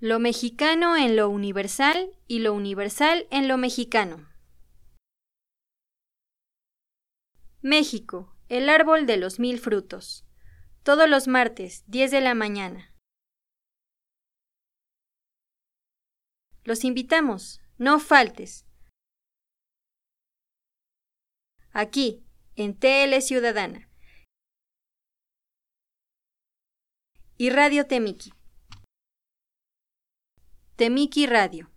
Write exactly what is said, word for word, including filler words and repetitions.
Lo mexicano en lo universal y lo universal en lo mexicano. México, el árbol de los mil frutos. Todos los martes, diez de la mañana. Los invitamos, no faltes. Aquí, en T L Ciudadana. Y Radio Temiki. Temiki Radio.